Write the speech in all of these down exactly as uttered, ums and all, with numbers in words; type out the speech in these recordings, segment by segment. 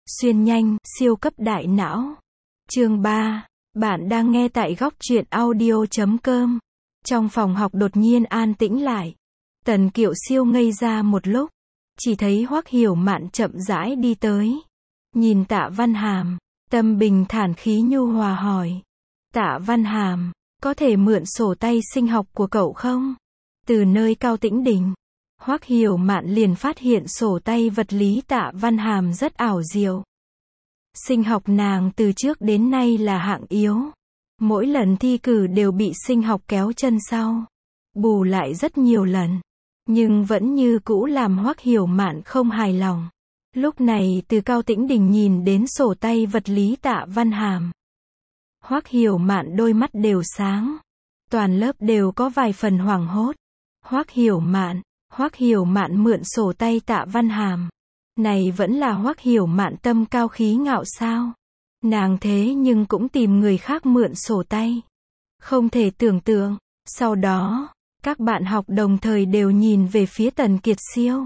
Xuyên nhanh, siêu cấp đại não. Chương ba. Bạn đang nghe tại góc truyện audio chấm com. Trong phòng học đột nhiên an tĩnh lại. Tần Kiệu Siêu ngây ra một lúc. Chỉ thấy Hoắc Hiểu Mạn chậm rãi đi tới. Nhìn Tạ Văn Hàm. Tâm bình thản khí nhu hòa hỏi. Tạ Văn Hàm, có thể mượn sổ tay sinh học của cậu không? Từ nơi Cao Tĩnh Đình, Hoắc Hiểu Mạn liền phát hiện sổ tay vật lý Tạ Văn Hàm rất ảo diệu. Sinh học nàng từ trước đến nay là hạng yếu. Mỗi lần thi cử đều bị sinh học kéo chân sau. Bù lại rất nhiều lần. Nhưng vẫn như cũ làm Hoắc Hiểu Mạn không hài lòng. Lúc này từ Cao Tĩnh Đình nhìn đến sổ tay vật lý Tạ Văn Hàm. Hoắc Hiểu Mạn đôi mắt đều sáng. Toàn lớp đều có vài phần hoảng hốt. Hoắc Hiểu Mạn, Hoắc Hiểu Mạn mượn sổ tay Tạ Văn Hàm. Này vẫn là Hoắc Hiểu Mạn tâm cao khí ngạo sao? Nàng thế nhưng cũng tìm người khác mượn sổ tay. Không thể tưởng tượng. Sau đó, các bạn học đồng thời đều nhìn về phía Tần Kiệt Siêu.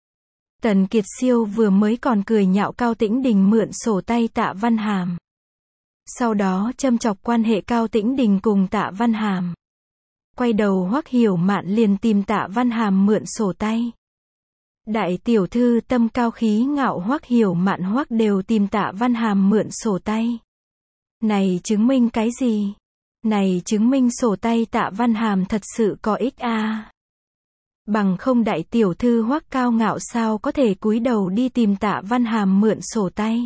Tần Kiệt Siêu vừa mới còn cười nhạo Cao Tĩnh Đình mượn sổ tay Tạ Văn Hàm. Sau đó châm chọc quan hệ Cao Tĩnh Đình cùng Tạ Văn Hàm. Quay đầu Hoắc Hiểu Mạn liền tìm Tạ Văn Hàm mượn sổ tay. Đại tiểu thư tâm cao khí ngạo Hoắc Hiểu Mạn Hoắc đều tìm Tạ Văn Hàm mượn sổ tay. Này chứng minh cái gì? Này chứng minh sổ tay Tạ Văn Hàm thật sự có ích à? Bằng không đại tiểu thư Hoắc cao ngạo sao có thể cúi đầu đi tìm Tạ Văn Hàm mượn sổ tay?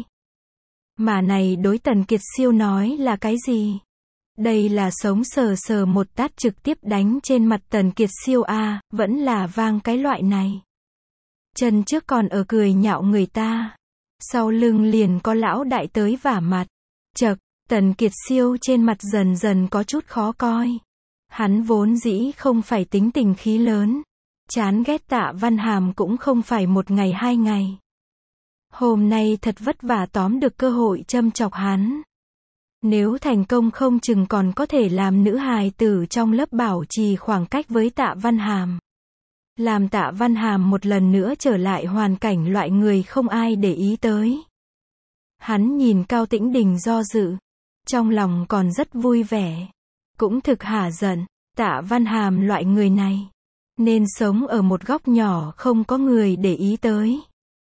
Mà này đối Tần Kiệt Siêu nói là cái gì? Đây là sống sờ sờ một tát trực tiếp đánh trên mặt Tần Kiệt Siêu à, vẫn là vang cái loại này. Chân trước còn ở cười nhạo người ta. Sau lưng liền có lão đại tới vả mặt. Chậc, Tần Kiệt Siêu trên mặt dần dần có chút khó coi. Hắn vốn dĩ không phải tính tình khí lớn. Chán ghét Tạ Văn Hàm cũng không phải một ngày hai ngày. Hôm nay thật vất vả tóm được cơ hội châm chọc hắn. Nếu thành công không chừng còn có thể làm nữ hài tử trong lớp bảo trì khoảng cách với Tạ Văn Hàm. Làm Tạ Văn Hàm một lần nữa trở lại hoàn cảnh loại người không ai để ý tới. Hắn nhìn Cao Tĩnh Đình do dự. Trong lòng còn rất vui vẻ. Cũng thực hả giận. Tạ Văn Hàm loại người này. Nên sống ở một góc nhỏ không có người để ý tới.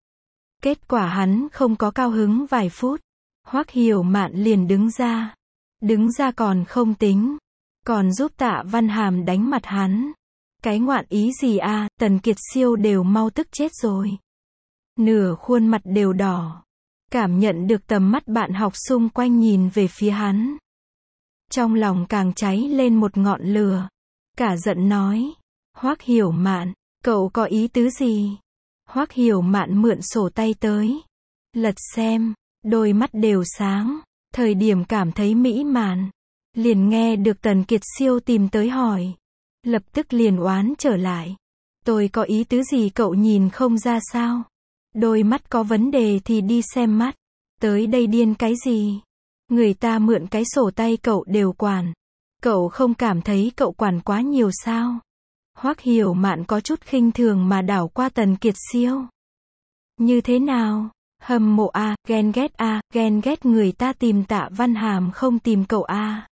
Kết quả hắn không có cao hứng vài phút. Hoắc Hiểu Mạn liền đứng ra. Đứng ra còn không tính. Còn giúp Tạ Văn Hàm đánh mặt hắn. Cái ngoạn ý gì à, Tần Kiệt Siêu đều mau tức chết rồi. Nửa khuôn mặt đều đỏ. Cảm nhận được tầm mắt bạn học xung quanh nhìn về phía hắn. Trong lòng càng cháy lên một ngọn lửa. Cả giận nói. Hoắc Hiểu Mạn, cậu có ý tứ gì? Hoắc Hiểu Mạn mượn sổ tay tới. Lật xem, đôi mắt đều sáng. Thời điểm cảm thấy mỹ mãn. Liền nghe được Tần Kiệt Siêu tìm tới hỏi. Lập tức liền oán trở lại. Tôi có ý tứ gì cậu nhìn không ra sao? Đôi mắt có vấn đề thì đi xem mắt. Tới đây điên cái gì? Người ta mượn cái sổ tay cậu đều quản. Cậu không cảm thấy cậu quản quá nhiều sao? Hoắc Hiểu Mạn có chút khinh thường mà đảo qua Tần Kiệt Siêu. Như thế nào? Hâm mộ a, ghen ghét a, ghen ghét người ta tìm Tạ Văn Hàm không tìm cậu a.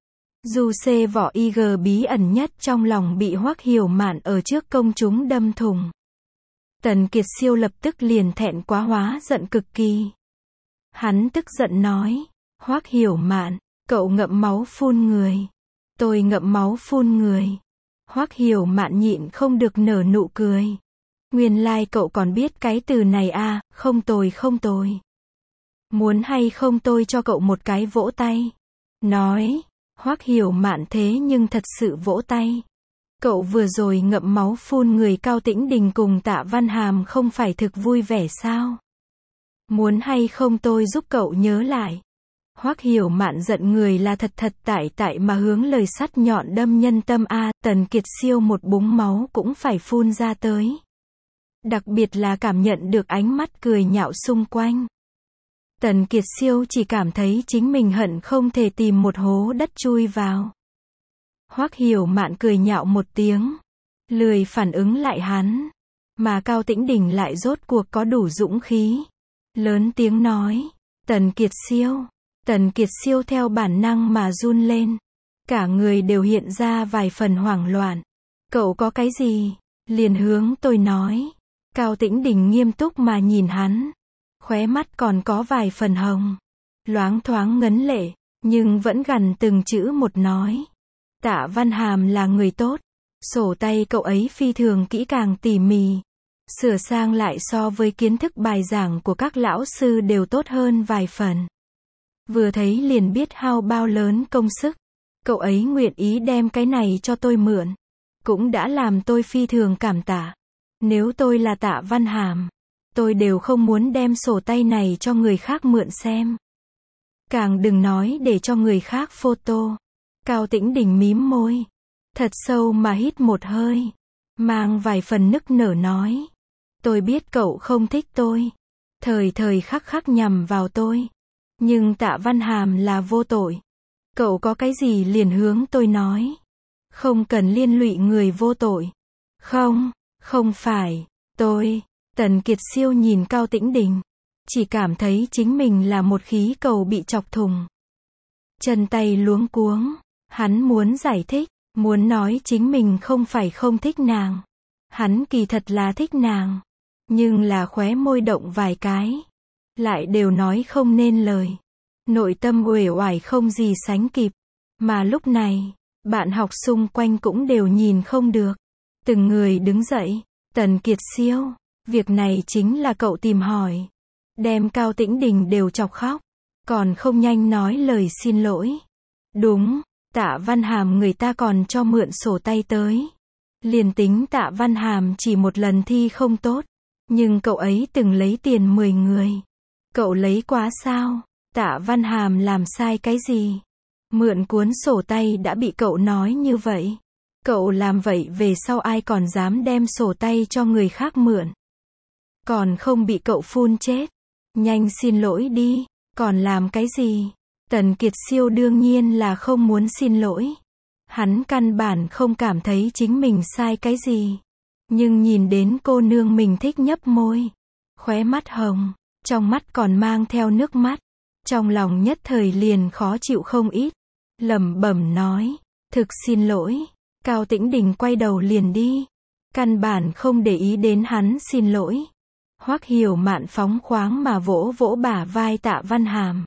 Dù xê vỏ i giê bí ẩn nhất trong lòng bị Hoắc Hiểu Mạn ở trước công chúng đâm thủng. Tần Kiệt Siêu lập tức liền thẹn quá hóa giận cực kỳ. Hắn tức giận nói. Hoắc Hiểu Mạn, cậu ngậm máu phun người. Tôi ngậm máu phun người. Hoắc Hiểu Mạn nhịn không được nở nụ cười. Nguyên lai like cậu còn biết cái từ này à, không tồi không tồi. Muốn hay không tôi cho cậu một cái vỗ tay. Nói. Hoắc Hiểu Mạn thế nhưng thật sự vỗ tay. Cậu vừa rồi ngậm máu phun người Cao Tĩnh Đình cùng Tạ Văn Hàm không phải thực vui vẻ sao? Muốn hay không tôi giúp cậu nhớ lại. Hoắc Hiểu Mạn giận người là thật thật tại tại mà hướng lời sắt nhọn đâm nhân tâm a, Tần Kiệt Siêu một búng máu cũng phải phun ra tới. Đặc biệt là cảm nhận được ánh mắt cười nhạo xung quanh. Tần Kiệt Siêu chỉ cảm thấy chính mình hận không thể tìm một hố đất chui vào. Hoắc Hiểu Mạn cười nhạo một tiếng. Lười phản ứng lại hắn. Mà Cao Tĩnh Đình lại rốt cuộc có đủ dũng khí. lớn tiếng nói, Tần Kiệt Siêu. Tần Kiệt Siêu theo bản năng mà run lên. Cả người đều hiện ra vài phần hoảng loạn. Cậu có cái gì? Liền hướng tôi nói. Cao Tĩnh Đình nghiêm túc mà nhìn hắn. Khóe mắt còn có vài phần hồng. Loáng thoáng ngấn lệ, nhưng vẫn gằn từng chữ một nói. Tạ Văn Hàm là người tốt. Sổ tay cậu ấy phi thường kỹ càng tỉ mỉ. Sửa sang lại so với kiến thức bài giảng của các lão sư đều tốt hơn vài phần. Vừa thấy liền biết hao bao lớn công sức. Cậu ấy nguyện ý đem cái này cho tôi mượn. Cũng đã làm tôi phi thường cảm tạ. Nếu tôi là Tạ Văn Hàm, tôi đều không muốn đem sổ tay này cho người khác mượn xem. Càng đừng nói để cho người khác photo. Cao Tĩnh Đình mím môi. Thật sâu mà hít một hơi. Mang vài phần nức nở nói. Tôi biết cậu không thích tôi. Thời thời khắc khắc nhằm vào tôi. Nhưng Tạ Văn Hàm là vô tội. Cậu có cái gì liền hướng tôi nói. Không cần liên lụy người vô tội. Không, không phải, tôi. Tần Kiệt Siêu nhìn Cao Tĩnh Đình. Chỉ cảm thấy chính mình là một khí cầu bị chọc thùng. Chân tay luống cuống. Hắn muốn giải thích. Muốn nói chính mình không phải không thích nàng. Hắn kỳ thật là thích nàng. Nhưng là khóe môi động vài cái. Lại đều nói không nên lời. Nội tâm uể oải không gì sánh kịp. Mà lúc này, bạn học xung quanh cũng đều nhìn không được. Từng người đứng dậy. Tần Kiệt Siêu, việc này chính là cậu tìm hỏi. Đem Cao Tĩnh Đình đều chọc khóc. Còn không nhanh nói lời xin lỗi. Đúng, Tạ Văn Hàm người ta còn cho mượn sổ tay tới. Liền tính Tạ Văn Hàm chỉ một lần thi không tốt. Nhưng cậu ấy từng lấy tiền mười người. Cậu lấy quá sao? Tạ Văn Hàm làm sai cái gì? Mượn cuốn sổ tay đã bị cậu nói như vậy. Cậu làm vậy về sau ai còn dám đem sổ tay cho người khác mượn. Còn không bị cậu phun chết. Nhanh xin lỗi đi. Còn làm cái gì? Tần Kiệt Siêu đương nhiên là không muốn xin lỗi. Hắn căn bản không cảm thấy chính mình sai cái gì. Nhưng nhìn đến cô nương mình thích nhấp môi. Khóe mắt hồng. Trong mắt còn mang theo nước mắt. Trong lòng nhất thời liền khó chịu không ít. Lẩm bẩm nói. Thực xin lỗi. Cao Tĩnh Đình quay đầu liền đi. Căn bản không để ý đến hắn xin lỗi. Hoắc Hiểu Mạn phóng khoáng mà vỗ vỗ bả vai Tạ Văn Hàm.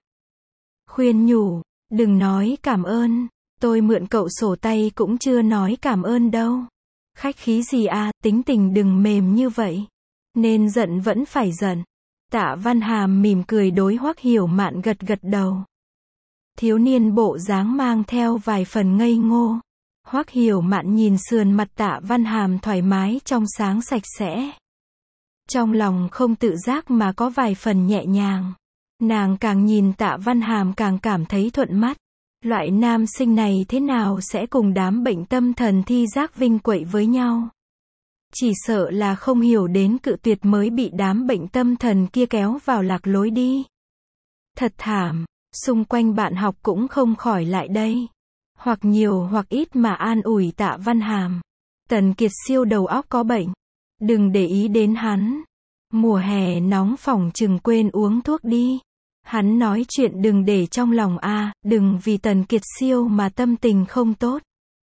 Khuyên nhủ. Đừng nói cảm ơn. Tôi mượn cậu sổ tay cũng chưa nói cảm ơn đâu. Khách khí gì à, tính tình đừng mềm như vậy. Nên giận vẫn phải giận. Tạ Văn Hàm mỉm cười đối Hoắc Hiểu Mạn gật gật đầu. Thiếu niên bộ dáng mang theo vài phần ngây ngô. Hoắc Hiểu Mạn nhìn sườn mặt Tạ Văn Hàm thoải mái trong sáng sạch sẽ. Trong lòng không tự giác mà có vài phần nhẹ nhàng. Nàng càng nhìn Tạ Văn Hàm càng cảm thấy thuận mắt. Loại nam sinh này thế nào sẽ cùng đám bệnh tâm thần thi giác vinh quậy với nhau? Chỉ sợ là không hiểu đến cự tuyệt mới bị đám bệnh tâm thần kia kéo vào lạc lối đi. Thật thảm, xung quanh bạn học cũng không khỏi lại đây. Hoặc nhiều hoặc ít mà an ủi Tạ Văn Hàm. Tần Kiệt Siêu đầu óc có bệnh. Đừng để ý đến hắn. Mùa hè nóng phỏng chừng quên uống thuốc đi. Hắn nói chuyện đừng để trong lòng a, à, đừng vì Tần Kiệt Siêu mà tâm tình không tốt.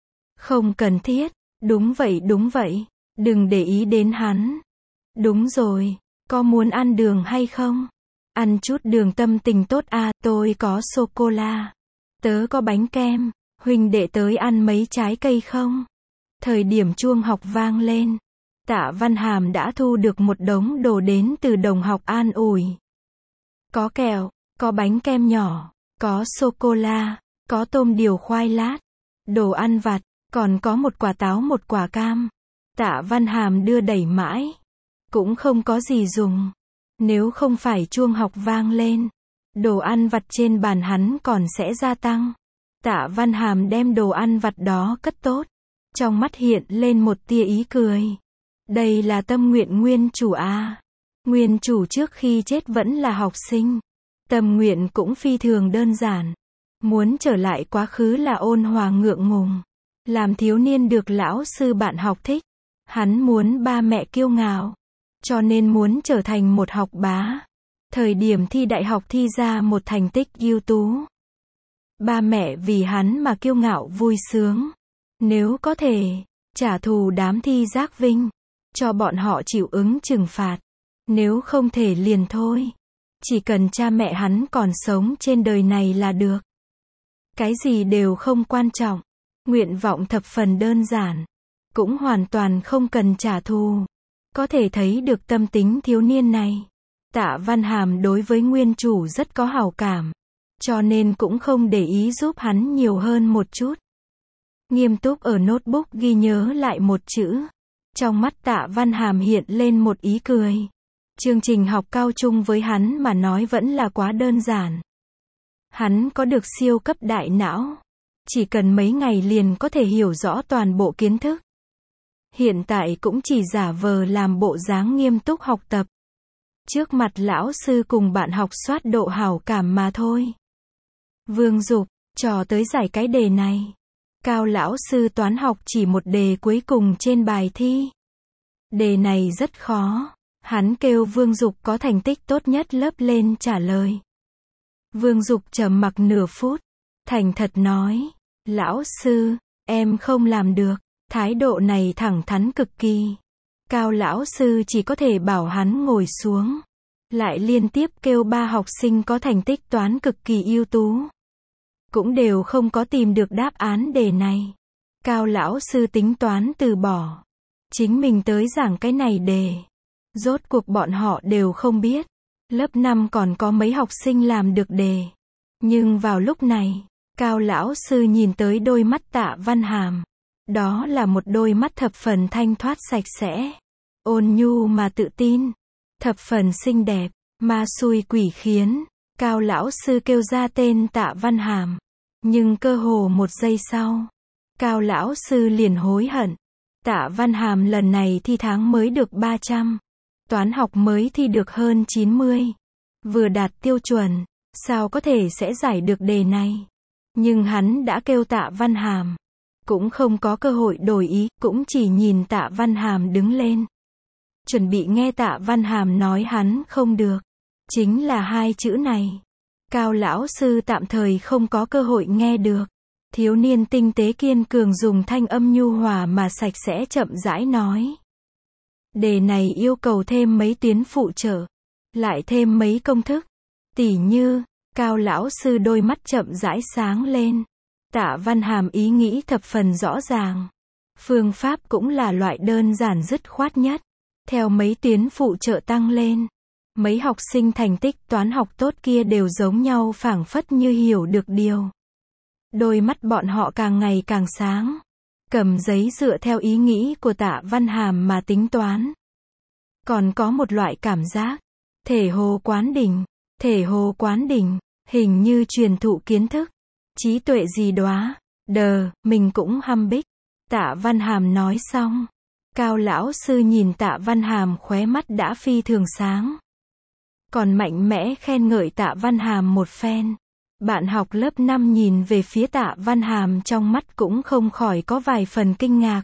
Không cần thiết. Đúng vậy đúng vậy. Đừng để ý đến hắn. Đúng rồi. Có muốn ăn đường hay không? Ăn chút đường tâm tình tốt a, à, tôi có sô-cô-la. Tớ có bánh kem. Huynh đệ tới ăn mấy trái cây không? Thời điểm chuông học vang lên. Tạ Văn Hàm đã thu được một đống đồ đến từ đồng học an ủi. Có kẹo, có bánh kem nhỏ, có sô-cô-la, có tôm điều khoai lát, đồ ăn vặt, còn có một quả táo một quả cam. Tạ Văn Hàm đưa đẩy mãi. Cũng không có gì dùng. Nếu không phải chuông học vang lên, đồ ăn vặt trên bàn hắn còn sẽ gia tăng. Tạ Văn Hàm đem đồ ăn vặt đó cất tốt. Trong mắt hiện lên một tia ý cười. Đây là tâm nguyện nguyên chủ à. Nguyên chủ trước khi chết vẫn là học sinh. Tâm nguyện cũng phi thường đơn giản. Muốn trở lại quá khứ là ôn hòa ngượng ngùng. Làm thiếu niên được lão sư bạn học thích. Hắn muốn ba mẹ kiêu ngạo. Cho nên muốn trở thành một học bá. Thời điểm thi đại học thi ra một thành tích ưu tú. Ba mẹ vì hắn mà kiêu ngạo vui sướng. Nếu có thể, trả thù đám thi giác vinh, cho bọn họ chịu ứng trừng phạt. Nếu không thể liền thôi. Chỉ cần cha mẹ hắn còn sống trên đời này là được. Cái gì đều không quan trọng. Nguyện vọng thập phần đơn giản. Cũng hoàn toàn không cần trả thù. Có thể thấy được tâm tính thiếu niên này. Tạ Văn Hàm đối với nguyên chủ rất có hảo cảm. Cho nên cũng không để ý giúp hắn nhiều hơn một chút. Nghiêm túc ở notebook ghi nhớ lại một chữ. Trong mắt Tạ Văn Hàm hiện lên một ý cười. Chương trình học cao trung với hắn mà nói vẫn là quá đơn giản. Hắn có được siêu cấp đại não. Chỉ cần mấy ngày liền có thể hiểu rõ toàn bộ kiến thức. Hiện tại cũng chỉ giả vờ làm bộ dáng nghiêm túc học tập. Trước mặt lão sư cùng bạn học soát độ hảo cảm mà thôi. Vương Dục, trò tới giải cái đề này. Cao lão sư toán học chỉ một đề cuối cùng trên bài thi. Đề này rất khó. Hắn kêu Vương Dục có thành tích tốt nhất lớp lên trả lời. Vương Dục trầm mặc nửa phút. Thành thật nói. Lão sư, em không làm được. Thái độ này thẳng thắn cực kỳ. Cao lão sư chỉ có thể bảo hắn ngồi xuống. Lại liên tiếp kêu ba học sinh có thành tích toán cực kỳ ưu tú. Cũng đều không có tìm được đáp án đề này. Cao lão sư tính toán từ bỏ. Chính mình tới giảng cái này đề. Rốt cuộc bọn họ đều không biết. Lớp năm còn có mấy học sinh làm được đề. Nhưng vào lúc này, Cao lão sư nhìn tới đôi mắt Tạ Văn Hàm. Đó là một đôi mắt thập phần thanh thoát sạch sẽ. Ôn nhu mà tự tin. Thập phần xinh đẹp. Ma xui quỷ khiến. Cao lão sư kêu ra tên Tạ Văn Hàm. Nhưng cơ hồ một giây sau, Cao lão sư liền hối hận. Tạ Văn Hàm lần này thi tháng mới được ba trăm. Toán học mới thi được hơn chín mươi. Vừa đạt tiêu chuẩn. Sao có thể sẽ giải được đề này? Nhưng hắn đã kêu Tạ Văn Hàm. Cũng không có cơ hội đổi ý. Cũng chỉ nhìn Tạ Văn Hàm đứng lên. Chuẩn bị nghe Tạ Văn Hàm nói hắn không được. Chính là hai chữ này. Cao lão sư tạm thời không có cơ hội nghe được. Thiếu niên tinh tế kiên cường dùng thanh âm nhu hòa mà sạch sẽ chậm rãi nói. Đề này yêu cầu thêm mấy tuyến phụ trợ. Lại thêm mấy công thức. Tỉ như, Cao lão sư đôi mắt chậm rãi sáng lên. Tạ Văn Hàm ý nghĩ thập phần rõ ràng. Phương pháp cũng là loại đơn giản dứt khoát nhất. Theo mấy tuyến phụ trợ tăng lên. Mấy học sinh thành tích toán học tốt kia đều giống nhau phảng phất như hiểu được điều. Đôi mắt bọn họ càng ngày càng sáng. Cầm giấy dựa theo ý nghĩ của Tạ Văn Hàm mà tính toán. Còn có một loại cảm giác. Thể hồ quán đỉnh. Thể hồ quán đỉnh. Hình như truyền thụ kiến thức. Trí tuệ gì đó. Đờ, mình cũng hăm bích. Tạ Văn Hàm nói xong. Cao lão sư nhìn Tạ Văn Hàm khóe mắt đã phi thường sáng. Còn mạnh mẽ khen ngợi Tạ Văn Hàm một phen. Bạn học lớp năm nhìn về phía Tạ Văn Hàm trong mắt cũng không khỏi có vài phần kinh ngạc.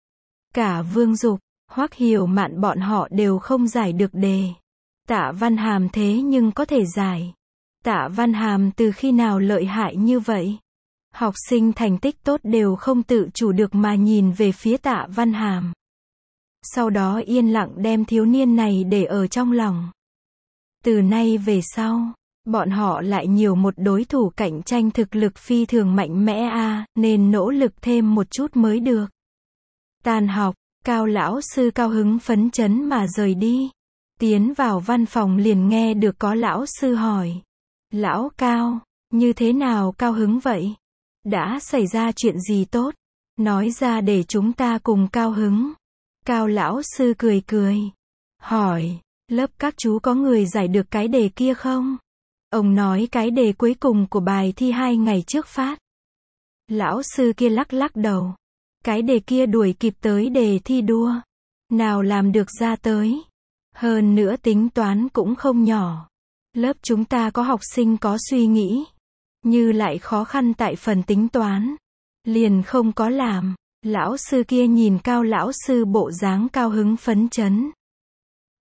Cả Vương Dục, Hoắc Hiểu Mạn bọn họ đều không giải được đề. Tạ Văn Hàm thế nhưng có thể giải. Tạ Văn Hàm từ khi nào lợi hại như vậy? Học sinh thành tích tốt đều không tự chủ được mà nhìn về phía Tạ Văn Hàm. Sau đó yên lặng đem thiếu niên này để ở trong lòng. Từ nay về sau, bọn họ lại nhiều một đối thủ cạnh tranh thực lực phi thường mạnh mẽ a, à, nên nỗ lực thêm một chút mới được. Tan học, Cao lão sư cao hứng phấn chấn mà rời đi. Tiến vào văn phòng liền nghe được có lão sư hỏi. Lão Cao, như thế nào cao hứng vậy? Đã xảy ra chuyện gì tốt? Nói ra để chúng ta cùng cao hứng. Cao lão sư cười cười. Hỏi, lớp các chú có người giải được cái đề kia không? Ông nói cái đề cuối cùng của bài thi hai ngày trước phát. Lão sư kia lắc lắc đầu. Cái đề kia đuổi kịp tới đề thi đua. Nào làm được ra tới. Hơn nữa tính toán cũng không nhỏ. Lớp chúng ta có học sinh có suy nghĩ. Như lại khó khăn tại phần tính toán. Liền không có làm. Lão sư kia nhìn Cao lão sư bộ dáng cao hứng phấn chấn.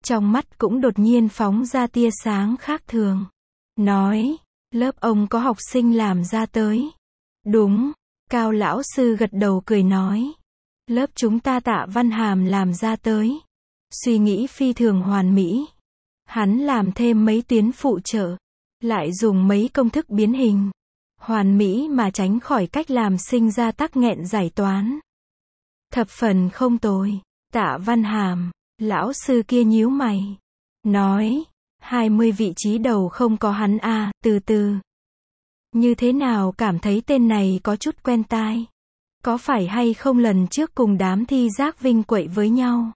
trong mắt cũng đột nhiên phóng ra tia sáng khác thường. Nói, lớp ông có học sinh làm ra tới. Đúng, Cao lão sư gật đầu cười nói. Lớp chúng ta Tạ Văn Hàm làm ra tới. Suy nghĩ phi thường hoàn mỹ. Hắn làm thêm mấy tuyến phụ trợ, lại dùng mấy công thức biến hình. Hoàn mỹ mà tránh khỏi cách làm sinh ra tắc nghẹn giải toán. Thập phần không tồi. Tạ Văn Hàm, lão sư kia nhíu mày. Nói, hai mươi vị trí đầu không có hắn à, từ từ. Như thế nào cảm thấy tên này có chút quen tai. Có phải hay không lần trước cùng đám thi giác vinh quậy với nhau.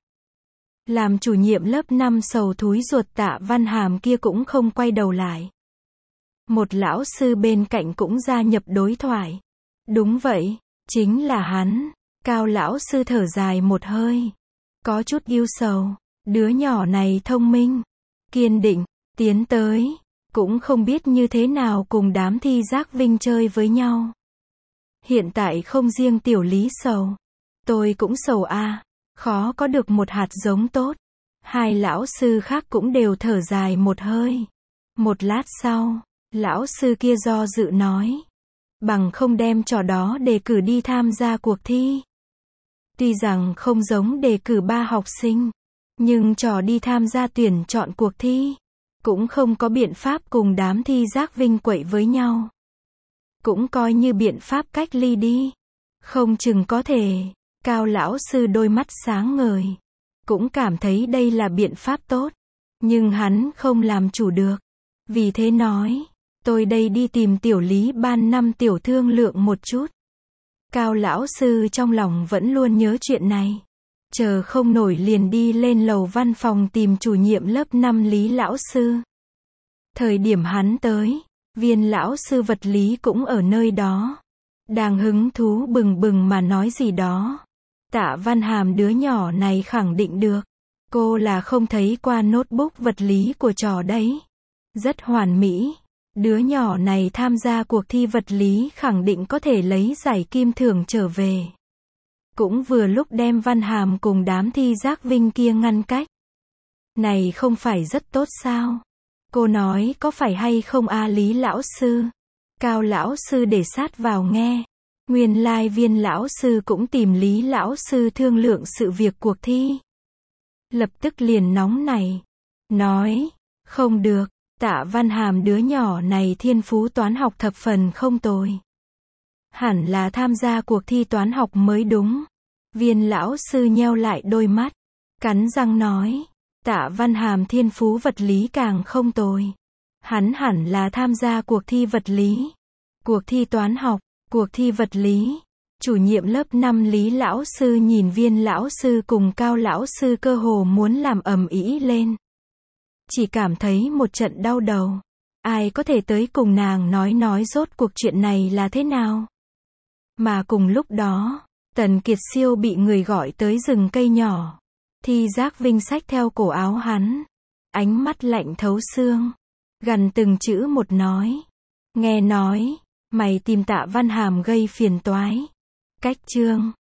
Làm chủ nhiệm lớp năm sầu thúi ruột Tạ Văn Hàm kia cũng không quay đầu lại. Một lão sư bên cạnh cũng gia nhập đối thoại. Đúng vậy, chính là hắn. Cao lão sư thở dài một hơi. Có chút yêu sầu. Đứa nhỏ này thông minh, kiên định, tiến tới. Cũng không biết như thế nào cùng đám thi giác vinh chơi với nhau. Hiện tại không riêng tiểu Lý sầu. Tôi cũng sầu a à, khó có được một hạt giống tốt. Hai lão sư khác cũng đều thở dài một hơi. Một lát sau, lão sư kia do dự nói. Bằng không đem trò đó đề cử đi tham gia cuộc thi. Tuy rằng không giống đề cử ba học sinh, nhưng trò đi tham gia tuyển chọn cuộc thi. Cũng không có biện pháp cùng đám thi giác vinh quậy với nhau. Cũng coi như biện pháp cách ly đi. Không chừng có thể. Cao lão sư đôi mắt sáng ngời. Cũng cảm thấy đây là biện pháp tốt. Nhưng hắn không làm chủ được. Vì thế nói. Tôi đây đi tìm tiểu Lý ban năm tiểu thương lượng một chút. Cao lão sư trong lòng vẫn luôn nhớ chuyện này. Chờ không nổi liền đi lên lầu văn phòng tìm chủ nhiệm lớp năm Lý lão sư. Thời điểm hắn tới, viên lão sư vật lý cũng ở nơi đó. Đang hứng thú bừng bừng mà nói gì đó. Tạ Văn Hàm đứa nhỏ này khẳng định được. Cô là không thấy qua notebook vật lý của trò đấy. Rất hoàn mỹ. Đứa nhỏ này tham gia cuộc thi vật lý khẳng định có thể lấy giải kim thưởng trở về. Cũng vừa lúc đem Văn Hàm cùng đám thi giác vinh kia ngăn cách. Này không phải rất tốt sao? Cô nói có phải hay không a Lý lão sư? Cao lão sư để sát vào nghe. Nguyên lai viên lão sư cũng tìm Lý lão sư thương lượng sự việc cuộc thi. Lập tức liền nóng này. Nói, không được, Tạ Văn Hàm đứa nhỏ này thiên phú toán học thập phần không tồi. Hẳn là tham gia cuộc thi toán học mới đúng. Viên lão sư nheo lại đôi mắt. Cắn răng nói. Tạ Văn Hàm thiên phú vật lý càng không tồi. Hắn hẳn là tham gia cuộc thi vật lý. Cuộc thi toán học, cuộc thi vật lý. Chủ nhiệm lớp năm Lý lão sư nhìn viên lão sư cùng Cao lão sư cơ hồ muốn làm ầm ĩ lên. Chỉ cảm thấy một trận đau đầu. Ai có thể tới cùng nàng nói nói rốt cuộc chuyện này là thế nào? Mà cùng lúc đó, Tần Kiệt Siêu bị người gọi tới rừng cây nhỏ. Thi giác vinh xách theo cổ áo hắn. Ánh mắt lạnh thấu xương. Gần từng chữ một nói. Nghe nói, mày tìm Tạ Văn Hàm gây phiền toái. Cách chương.